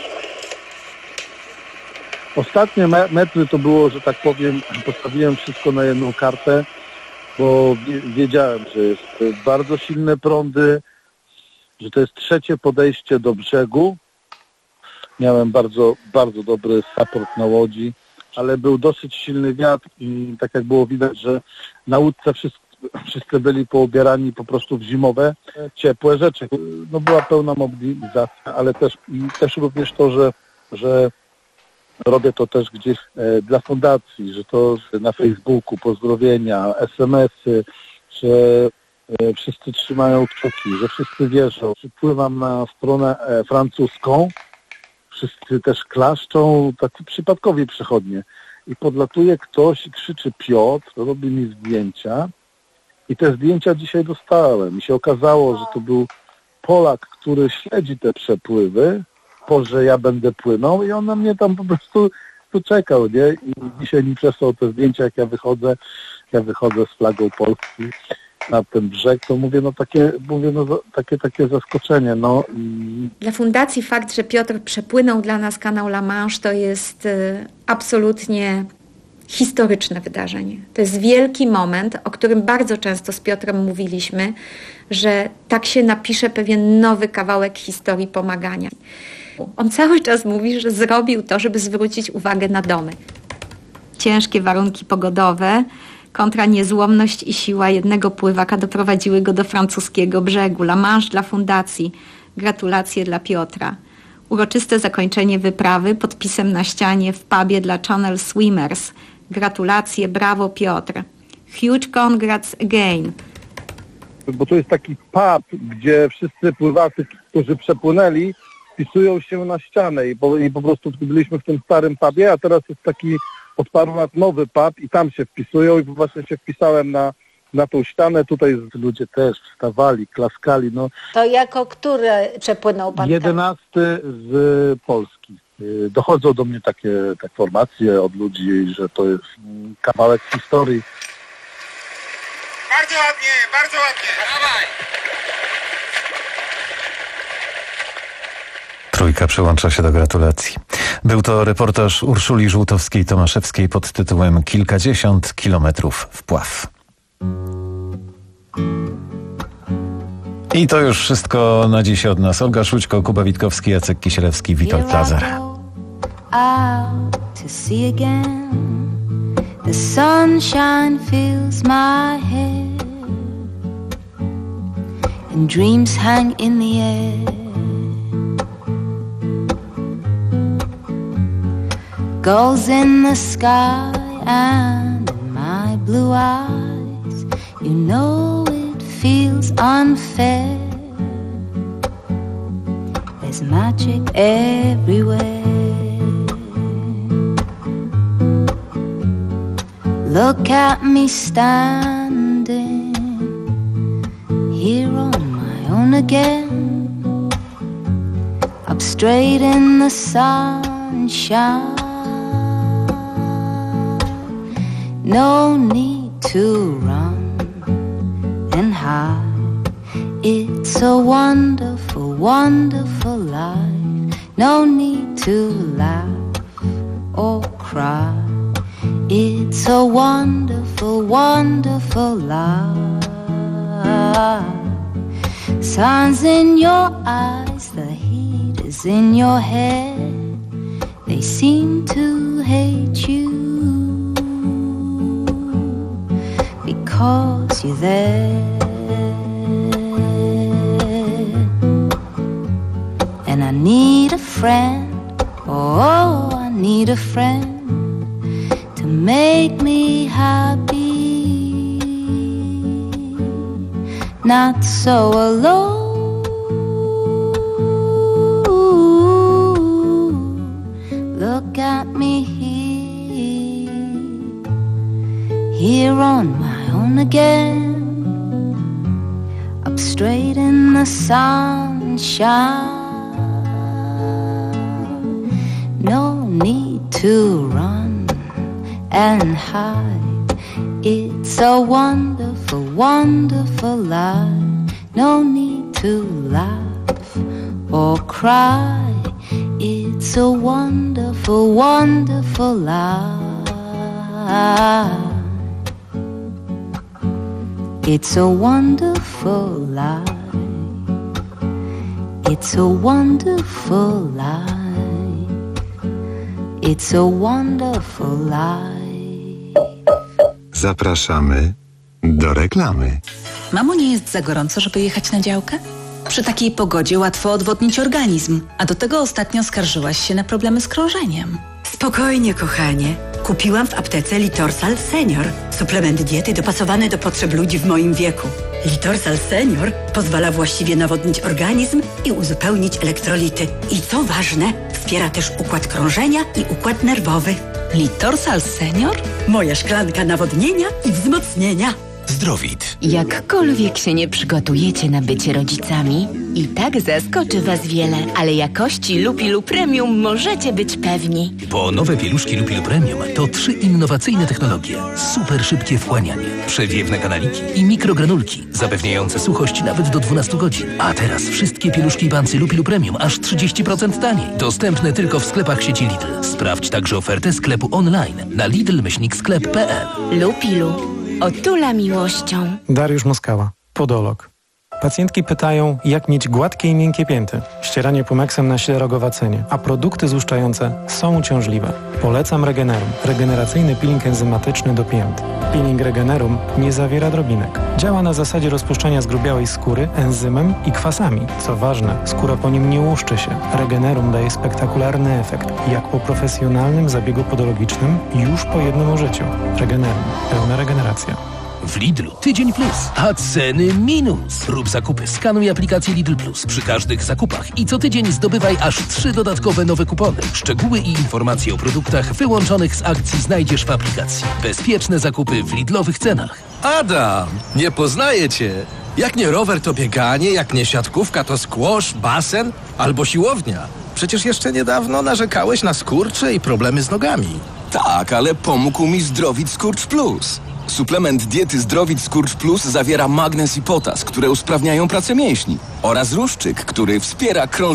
Ostatnie me- metry to było, że tak powiem, postawiłem wszystko na jedną kartę, bo wiedziałem, że jest bardzo silne prądy, że to jest trzecie podejście do brzegu. Miałem bardzo, bardzo dobry support na łodzi, ale był dosyć silny wiatr i tak jak było widać, że na łódce wszyscy, wszyscy byli poubierani po prostu w zimowe, ciepłe rzeczy. No była pełna mobilizacja, ale też, i też również to, że, że robię to też gdzieś e, dla fundacji, że to na Facebooku pozdrowienia, es em esy, że e, wszyscy trzymają kciuki, że wszyscy wierzą. Przypływam na stronę e, francuską, wszyscy też klaszczą, tacy przypadkowi przechodnie. I podlatuje ktoś i krzyczy Piotr, robi mi zdjęcia i te zdjęcia dzisiaj dostałem. I się okazało, że to był Polak, który śledzi te przepływy, że ja będę płynął i on na mnie tam po prostu tu czekał, nie? I dzisiaj mi przesłał te zdjęcia, jak ja wychodzę, ja wychodzę z flagą Polski na ten brzeg, to mówię, no takie, mówię, no takie, takie zaskoczenie, no. Dla Fundacji fakt, że Piotr przepłynął dla nas kanał La Manche, to jest y, absolutnie historyczne wydarzenie. To jest wielki moment, o którym bardzo często z Piotrem mówiliśmy, że tak się napisze pewien nowy kawałek historii pomagania. On cały czas mówi, że zrobił to, żeby zwrócić uwagę na domy. Ciężkie warunki pogodowe kontra niezłomność i siła jednego pływaka doprowadziły go do francuskiego brzegu. La Manche dla fundacji. Gratulacje dla Piotra. Uroczyste zakończenie wyprawy podpisem na ścianie w pubie dla Channel Swimmers. Gratulacje, brawo Piotr. Huge congrats again. Bo to jest taki pub, gdzie wszyscy pływacy, którzy przepłynęli, wpisują się na ścianę i po, i po prostu byliśmy w tym starym pubie, a teraz jest taki od paru lat nowy pub i tam się wpisują i właśnie się wpisałem na, na tą ścianę. Tutaj ludzie też wstawali, klaskali. No. To jako który przepłynął pan jedenasty z Polski. Dochodzą do mnie takie, takie informacje od ludzi, że to jest kawałek historii. Bardzo ładnie, bardzo ładnie. Dawaj. Trójka przyłącza się do gratulacji. Był to reportaż Urszuli Żółtowskiej-Tomaszewskiej pod tytułem Kilkadziesiąt kilometrów wpław. I to już wszystko na dziś od nas. Olga Szućko, Kuba Witkowski, Jacek Kisielewski, Witold Lazar. Out to sea again. The sunshine fills my head, and dreams hang in the air. Gulls in the sky and in my blue eyes. You know it feels unfair. There's magic everywhere. Look at me standing here on my own again, up straight in the sunshine. No need to run and hide. It's a wonderful, wonderful life. No need to laugh or cry. It's a wonderful, wonderful life. Sun's in your eyes, the heat is in your head. They seem to hate you because you're there. And I need a friend, oh, I need a friend to make me happy, not so alone. Look at me here, here on my own again, up straight in the sunshine. No need to run and hide. It's a wonderful, wonderful life. No need to laugh or cry. It's a wonderful, wonderful life. It's a wonderful life. It's a wonderful life. It's a wonderful life. Zapraszamy do reklamy. Mamo, nie jest za gorąco, żeby jechać na działkę? Przy takiej pogodzie łatwo odwodnić organizm, a do tego ostatnio skarżyłaś się na problemy z krążeniem. Spokojnie, kochanie. Kupiłam w aptece Litorsal Senior. Suplement diety dopasowany do potrzeb ludzi w moim wieku. Litorsal Senior pozwala właściwie nawodnić organizm i uzupełnić elektrolity. I co ważne, wspiera też układ krążenia i układ nerwowy. Litorsal Senior? Moja szklanka nawodnienia i wzmocnienia. Zdrowit. Jakkolwiek się nie przygotujecie na bycie rodzicami, i tak zaskoczy Was wiele, ale jakości Lupilu Premium możecie być pewni. Bo nowe pieluszki Lupilu Premium to trzy innowacyjne technologie. Super szybkie wchłanianie, przewiewne kanaliki i mikrogranulki, zapewniające suchość nawet do dwunastu godzin. A teraz wszystkie pieluszki i bancy Lupilu Premium aż trzydzieści procent taniej. Dostępne tylko w sklepach sieci Lidl. Sprawdź także ofertę sklepu online na lidl myślnik sklep kropka p l. Lupilu. Otula miłością. Dariusz Moskała, podolog. Pacjentki pytają, jak mieć gładkie i miękkie pięty. Ścieranie Pumexem na ślerogowacenie, a produkty złuszczające są uciążliwe. Polecam Regenerum. Regeneracyjny peeling enzymatyczny do pięt. Peeling Regenerum nie zawiera drobinek. Działa na zasadzie rozpuszczania zgrubiałej skóry enzymem i kwasami. Co ważne, skóra po nim nie łuszczy się. Regenerum daje spektakularny efekt, jak po profesjonalnym zabiegu podologicznym już po jednym użyciu. Regenerum. Pełna regeneracja. W Lidlu tydzień plus, a ceny minus. Rób zakupy, skanuj aplikację Lidl Plus przy każdych zakupach i co tydzień zdobywaj aż trzy dodatkowe nowe kupony. Szczegóły i informacje o produktach wyłączonych z akcji znajdziesz w aplikacji. Bezpieczne zakupy w Lidlowych cenach. Adam, nie poznaję cię. Jak nie rower to bieganie, jak nie siatkówka to squash, basen albo siłownia. Przecież jeszcze niedawno narzekałeś na skurcze i problemy z nogami. Tak, ale pomógł mi Zdrowit Skurcz Plus. Suplement diety Zdrowit Skurcz Plus zawiera magnez i potas, które usprawniają pracę mięśni oraz ruszczyk, który wspiera krążenie